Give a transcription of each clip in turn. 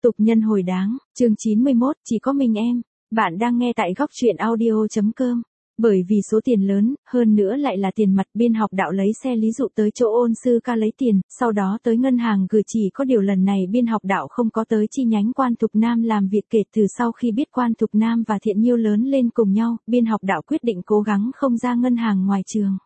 Tục nhân hồi đáng, chương 91, chỉ có mình em. Bạn đang nghe tại góc truyện audio.com. Bởi vì số tiền lớn, hơn nữa lại là tiền mặt, biên học đạo lấy xe lý dụ tới chỗ ôn sư ca lấy tiền, sau đó tới ngân hàng gửi. Chỉ có điều lần này biên học đạo không có tới chi nhánh Quan Thục Nam làm việc. Kể từ sau khi biết Quan Thục Nam và Thiện Nhiêu lớn lên cùng nhau, biên học đạo quyết định cố gắng không ra ngân hàng ngoài trường.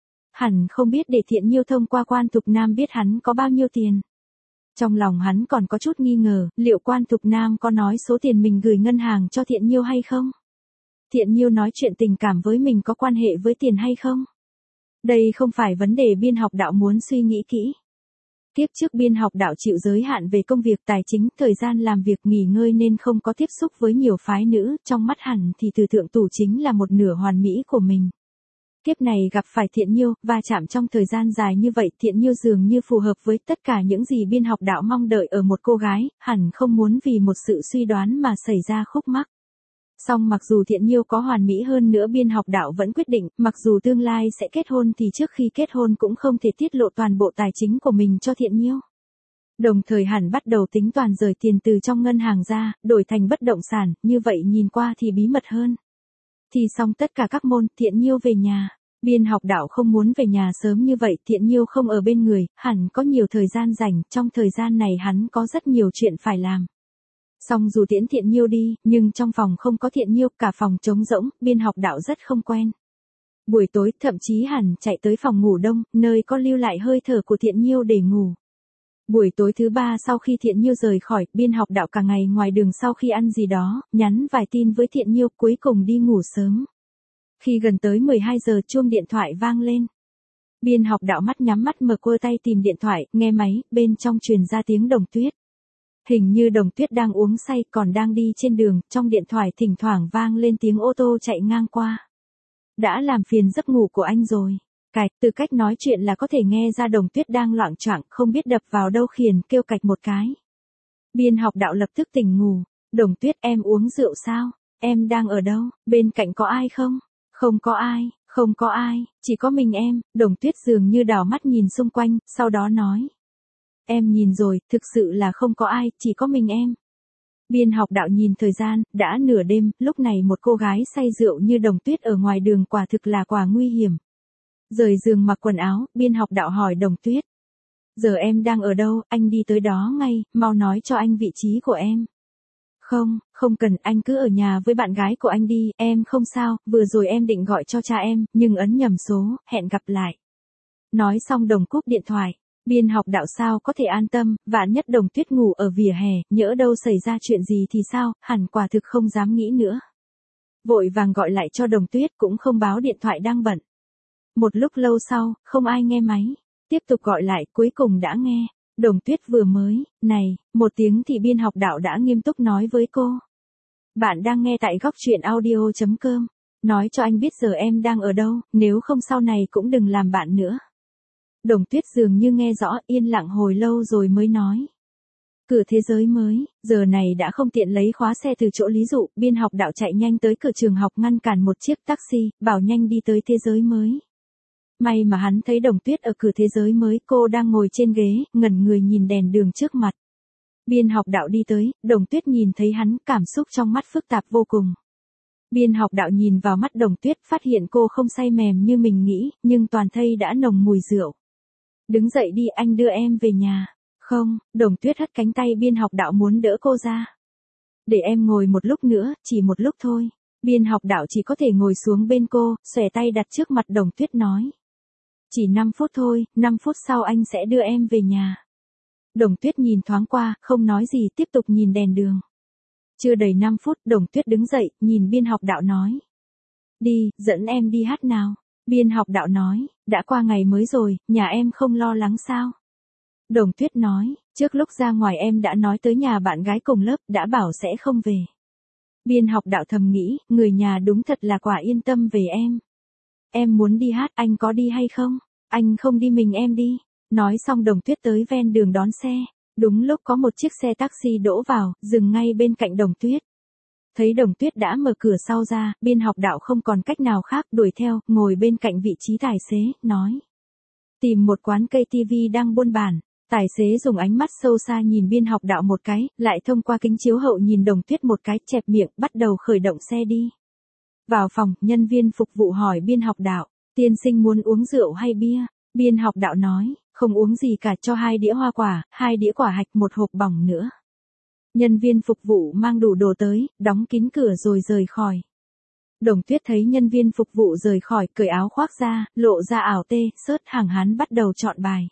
Hẳn không biết để Thiện Nhiêu thông qua Quan Thục Nam biết hắn có bao nhiêu tiền. Trong lòng hắn còn có chút nghi ngờ, liệu Quan Thục Nam có nói số tiền mình gửi ngân hàng cho Thiện Nhiêu hay không? Thiện Nhiêu nói chuyện tình cảm với mình có quan hệ với tiền hay không? Đây không phải vấn đề biên học đạo muốn suy nghĩ kỹ. Tiếp trước biên học đạo chịu giới hạn về công việc tài chính, thời gian làm việc nghỉ ngơi nên không có tiếp xúc với nhiều phái nữ, trong mắt hẳn thì từ thượng tủ chính là một nửa hoàn mỹ của mình. Kiếp này gặp phải Thiện Nhiêu, va chạm trong thời gian dài như vậy, Thiện Nhiêu dường như phù hợp với tất cả những gì biên học đạo mong đợi ở một cô gái, hẳn không muốn vì một sự suy đoán mà xảy ra khúc mắc. Song mặc dù Thiện Nhiêu có hoàn mỹ hơn nữa, biên học đạo vẫn quyết định, mặc dù tương lai sẽ kết hôn thì trước khi kết hôn cũng không thể tiết lộ toàn bộ tài chính của mình cho Thiện Nhiêu. Đồng thời hẳn bắt đầu tính toàn rời tiền từ trong ngân hàng ra, đổi thành bất động sản, như vậy nhìn qua thì bí mật hơn. Thì xong tất cả các môn, Thiện Nhiêu về nhà. Biên học đạo không muốn về nhà sớm như vậy, Thiện Nhiêu không ở bên người, hẳn có nhiều thời gian rảnh, trong thời gian này hắn có rất nhiều chuyện phải làm. Song dù tiễn Thiện Nhiêu đi, nhưng trong phòng không có Thiện Nhiêu, cả phòng trống rỗng, biên học đạo rất không quen. Buổi tối, thậm chí hẳn chạy tới phòng ngủ đông, nơi có lưu lại hơi thở của Thiện Nhiêu để ngủ. Buổi tối thứ ba sau khi Thiện Nhiêu rời khỏi, biên học đạo cả ngày ngoài đường sau khi ăn gì đó, nhắn vài tin với Thiện Nhiêu, cuối cùng đi ngủ sớm. Khi gần tới 12 giờ chuông điện thoại vang lên. Biên học đạo mắt nhắm mắt mở quơ tay tìm điện thoại, nghe máy, bên trong truyền ra tiếng Đồng Tuyết. Hình như Đồng Tuyết đang uống say còn đang đi trên đường, trong điện thoại thỉnh thoảng vang lên tiếng ô tô chạy ngang qua. Đã làm phiền giấc ngủ của anh rồi. Cạch, từ cách nói chuyện là có thể nghe ra Đồng Tuyết đang loạng choạng, không biết đập vào đâu khiển kêu cạch một cái. Biên học đạo lập tức tỉnh ngủ. Đồng Tuyết, em uống rượu sao? Em đang ở đâu? Bên cạnh có ai không? Không có ai, không có ai, chỉ có mình em. Đồng Tuyết dường như đảo mắt nhìn xung quanh, sau đó nói. Em nhìn rồi, thực sự là không có ai, chỉ có mình em. Biên học đạo nhìn thời gian, đã nửa đêm, lúc này một cô gái say rượu như Đồng Tuyết ở ngoài đường quả thực là quả nguy hiểm. Rời giường mặc quần áo, biên học đạo hỏi Đồng Tuyết. Giờ em đang ở đâu, anh đi tới đó ngay, mau nói cho anh vị trí của em. Không, không cần, anh cứ ở nhà với bạn gái của anh đi, em không sao, vừa rồi em định gọi cho cha em, nhưng ấn nhầm số, hẹn gặp lại. Nói xong Đồng cúp điện thoại. Biên học đạo sao có thể an tâm, vạn nhất Đồng Tuyết ngủ ở vỉa hè, nhỡ đâu xảy ra chuyện gì thì sao, hẳn quả thực không dám nghĩ nữa. Vội vàng gọi lại cho Đồng Tuyết, cũng không báo điện thoại đang bận. Một lúc lâu sau, không ai nghe máy. Tiếp tục gọi lại, cuối cùng đã nghe. Đồng Tuyết vừa mới, này, một tiếng thì biên học đạo đã nghiêm túc nói với cô. Bạn đang nghe tại góc truyện audio.com. Nói cho anh biết giờ em đang ở đâu, nếu không sau này cũng đừng làm bạn nữa. Đồng Tuyết dường như nghe rõ, yên lặng hồi lâu rồi mới nói. Cửa thế giới mới, giờ này đã không tiện lấy khóa xe từ chỗ lý dụ, biên học đạo chạy nhanh tới cửa trường học ngăn cản một chiếc taxi, bảo nhanh đi tới thế giới mới. May mà hắn thấy Đồng Tuyết ở cửa thế giới mới, cô đang ngồi trên ghế, ngẩn người nhìn đèn đường trước mặt. Biên học đạo đi tới, Đồng Tuyết nhìn thấy hắn, cảm xúc trong mắt phức tạp vô cùng. Biên học đạo nhìn vào mắt Đồng Tuyết, phát hiện cô không say mềm như mình nghĩ, nhưng toàn thây đã nồng mùi rượu. Đứng dậy đi, anh đưa em về nhà. Không, Đồng Tuyết hất cánh tay biên học đạo muốn đỡ cô ra. Để em ngồi một lúc nữa, chỉ một lúc thôi. Biên học đạo chỉ có thể ngồi xuống bên cô, xòe tay đặt trước mặt Đồng Tuyết nói. Chỉ 5 phút thôi, 5 phút sau anh sẽ đưa em về nhà. Đồng Tuyết nhìn thoáng qua, không nói gì, tiếp tục nhìn đèn đường. Chưa đầy 5 phút, Đồng Tuyết đứng dậy, nhìn biên học đạo nói. Đi, dẫn em đi hát nào. Biên học đạo nói, đã qua ngày mới rồi, nhà em không lo lắng sao? Đồng Tuyết nói, trước lúc ra ngoài em đã nói tới nhà bạn gái cùng lớp, đã bảo sẽ không về. Biên học đạo thầm nghĩ, người nhà đúng thật là quả yên tâm về em. Em muốn đi hát, anh có đi hay không? Anh không đi mình em đi. Nói xong Đồng Tuyết tới ven đường đón xe. Đúng lúc có một chiếc xe taxi đỗ vào, dừng ngay bên cạnh Đồng Tuyết. Thấy Đồng Tuyết đã mở cửa sau ra, biên học đạo không còn cách nào khác, đuổi theo, ngồi bên cạnh vị trí tài xế, nói. Tìm một quán KTV đang buôn bán. Tài xế dùng ánh mắt sâu xa nhìn biên học đạo một cái, lại thông qua kính chiếu hậu nhìn Đồng Tuyết một cái, chẹp miệng, bắt đầu khởi động xe đi. Vào phòng, nhân viên phục vụ hỏi biên học đạo, tiên sinh muốn uống rượu hay bia? Biên học đạo nói, không uống gì cả, cho 2 đĩa hoa quả, 2 đĩa quả hạch, 1 hộp bỏng nữa. Nhân viên phục vụ mang đủ đồ tới, đóng kín cửa rồi rời khỏi. Đồng Tuyết thấy nhân viên phục vụ rời khỏi, cởi áo khoác ra, lộ ra ảo tê, sớt hàng hán bắt đầu chọn bài.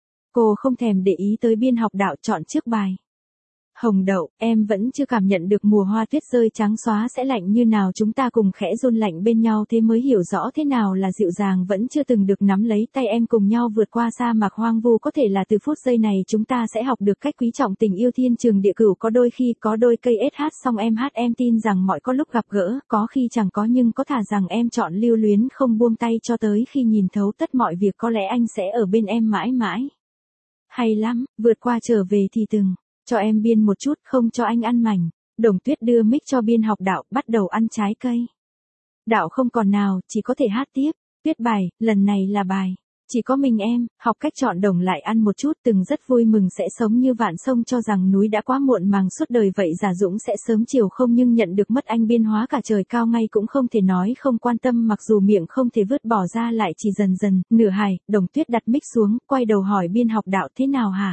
Cô không thèm để ý tới biên học đạo chọn trước bài. Hồng đậu, em vẫn chưa cảm nhận được mùa hoa tuyết rơi trắng xóa sẽ lạnh như nào, chúng ta cùng khẽ run lạnh bên nhau thế mới hiểu rõ thế nào là dịu dàng, vẫn chưa từng được nắm lấy tay em cùng nhau vượt qua sa mạc hoang vu, có thể là từ phút giây này chúng ta sẽ học được cách quý trọng tình yêu thiên trường địa cửu, có đôi khi có đôi cây SH xong em hát, em tin rằng mọi có lúc gặp gỡ, có khi chẳng có nhưng có thà rằng em chọn lưu luyến không buông tay cho tới khi nhìn thấu tất mọi việc, có lẽ anh sẽ ở bên em mãi mãi. Hay lắm, vượt qua trở về thì từng. Cho em biên một chút, không cho anh ăn mảnh. Đồng Tuyết đưa mic cho biên học đạo, bắt đầu ăn trái cây. Đạo không còn nào, chỉ có thể hát tiếp. Tuyết bài, lần này là bài. Chỉ có mình em, học cách chọn đồng lại ăn một chút, từng rất vui mừng sẽ sống như vạn sông, cho rằng núi đã quá muộn màng suốt đời vậy giả dũng sẽ sớm chiều không, nhưng nhận được mất anh biên hóa cả trời cao ngay cũng không thể nói không quan tâm, mặc dù miệng không thể vứt bỏ ra lại chỉ dần dần, nửa hài. Đồng Tuyết đặt mic xuống, quay đầu hỏi biên học đạo thế nào hả?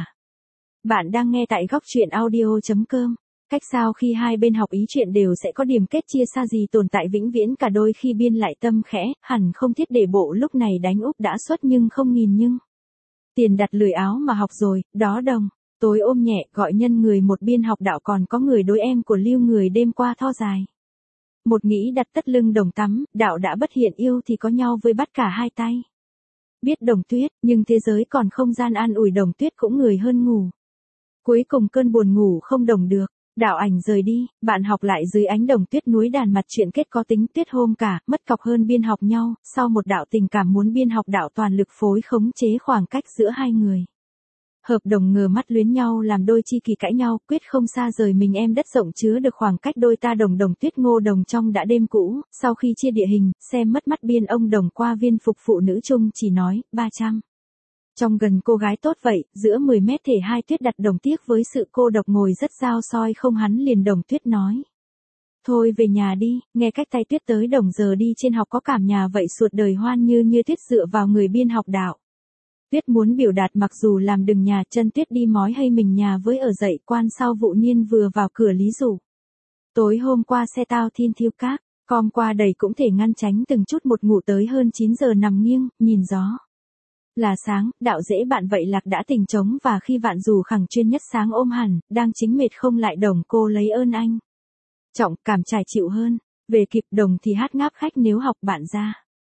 Bạn đang nghe tại góc truyện audio.com. Cách sao khi hai bên học ý chuyện đều sẽ có điểm kết chia xa gì tồn tại vĩnh viễn cả, đôi khi biên lại tâm khẽ, hẳn không thiết để bộ lúc này đánh úp đã xuất nhưng không nghìn nhưng. Tiền đặt lười áo mà học rồi, đó đồng. Tối ôm nhẹ gọi nhân người một biên học đạo, còn có người đối em của Lưu người đêm qua tho dài. Một nghĩ đặt tất lưng đồng tắm, đạo đã bất hiện yêu thì có nhau với bắt cả hai tay. Biết Đồng Tuyết, nhưng thế giới còn không gian an ủi Đồng Tuyết cũng người hơn ngủ. Cuối cùng cơn buồn ngủ không đồng được, đạo ảnh rời đi, bạn học lại dưới ánh Đồng Tuyết núi đàn mặt chuyện kết có tính Tuyết hôm cả, mất cọc hơn biên học nhau, sau một đạo tình cảm muốn biên học đạo toàn lực phối khống chế khoảng cách giữa hai người. Hợp đồng ngờ mắt luyến nhau làm đôi chi kỳ cãi nhau, quyết không xa rời mình em, đất rộng chứa được khoảng cách đôi ta đồng. Đồng Tuyết Ngô Đồng trong đã đêm cũ, sau khi chia địa hình, xem mất mắt biên ông Đồng qua viên phục phụ nữ chung chỉ nói, 300. Trong gần cô gái tốt vậy, giữa 10 mét thể hai Tuyết đặt Đồng tiếc với sự cô độc ngồi rất dao soi không hắn liền. Đồng Tuyết nói. Thôi về nhà đi, nghe cách tay Tuyết tới Đồng giờ đi trên học có cảm nhà vậy, suốt đời hoan như Tuyết dựa vào người biên học đạo. Tuyết muốn biểu đạt mặc dù làm đừng nhà, chân Tuyết đi mói hay mình nhà với ở dậy quan sau vụ niên vừa vào cửa lý rủ. Tối hôm qua xe tao thiên thiêu các, com qua đầy cũng thể ngăn tránh từng chút một, ngủ tới hơn 9 giờ nằm nghiêng, nhìn gió. Là sáng, đạo dễ bạn vậy lạc đã tỉnh trống và khi vạn dù khẳng chuyên nhất sáng ôm hẳn, đang chính mệt không lại Đồng cô lấy ơn anh. Trọng cảm trải chịu hơn, về kịp Đồng thì hát ngáp khách nếu học bạn ra.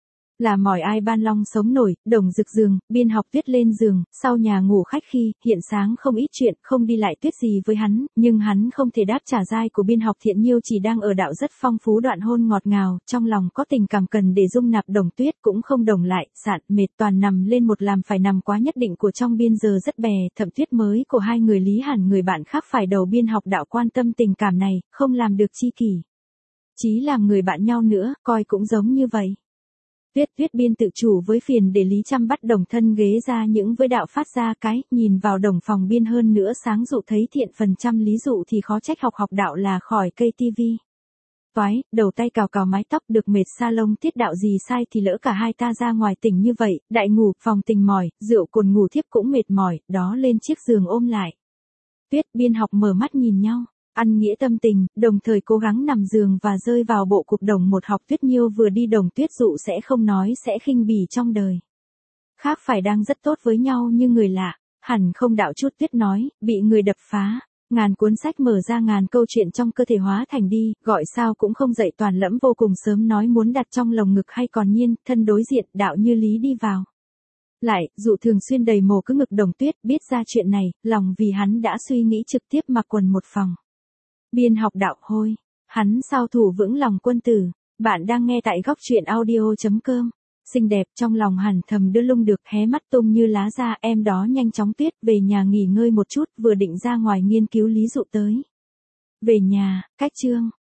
Là mỏi ai ban long sống nổi, Đồng rực giường, biên học Tuyết lên giường, sau nhà ngủ khách khi, hiện sáng không ít chuyện, không đi lại Tuyết gì với hắn, nhưng hắn không thể đáp trả dai của biên học Thiện Nhiêu chỉ đang ở đạo rất phong phú đoạn hôn ngọt ngào, trong lòng có tình cảm cần để dung nạp Đồng Tuyết cũng không đồng lại, sạn, mệt toàn nằm lên một làm phải nằm quá nhất định của trong biên giờ rất bè, thậm Tuyết mới của hai người lý hẳn người bạn khác phải đầu biên học đạo quan tâm tình cảm này, không làm được chi kỷ. Chí làm người bạn nhau nữa, coi cũng giống như vậy. Tuyết biên tự chủ với phiền để Lý Chăm bắt Đồng thân ghế ra những với đạo phát ra cái, nhìn vào Đồng phòng biên hơn nữa sáng dụ thấy thiện phần trăm lý dụ thì khó trách học đạo là khỏi cây tivi. Toái, đầu tay cào cào mái tóc được mệt sa lông tiết đạo gì sai thì lỡ cả hai ta ra ngoài tỉnh như vậy, đại ngủ, phòng tình mỏi, rượu cồn ngủ thiếp cũng mệt mỏi, đó lên chiếc giường ôm lại. Tuyết biên học mở mắt nhìn nhau. Ăn nghĩa tâm tình, đồng thời cố gắng nằm giường và rơi vào bộ cục Đồng một học Tuyết Nhiêu vừa đi Đồng Tuyết dụ sẽ không nói sẽ khinh bỉ trong đời. Khác phải đang rất tốt với nhau như người lạ, hẳn không đạo chút Tuyết nói, bị người đập phá. Ngàn cuốn sách mở ra ngàn câu chuyện trong cơ thể hóa thành đi, gọi sao cũng không dậy toàn lẫm vô cùng sớm nói muốn đặt trong lồng ngực hay còn nhiên, thân đối diện đạo như lý đi vào. Lại, dụ thường xuyên đầy mồ cứ ngực Đồng Tuyết biết ra chuyện này, lòng vì hắn đã suy nghĩ trực tiếp mặc quần một phòng. Biên học đạo hôi, hắn sao thủ vững lòng quân tử, bạn đang nghe tại góc truyện audio.com. Xinh đẹp trong lòng hẳn thầm đưa lung được hé mắt tung như lá ra, em đó nhanh chóng Tuyết về nhà nghỉ ngơi một chút vừa định ra ngoài nghiên cứu lý dụ tới. Về nhà, cách chương.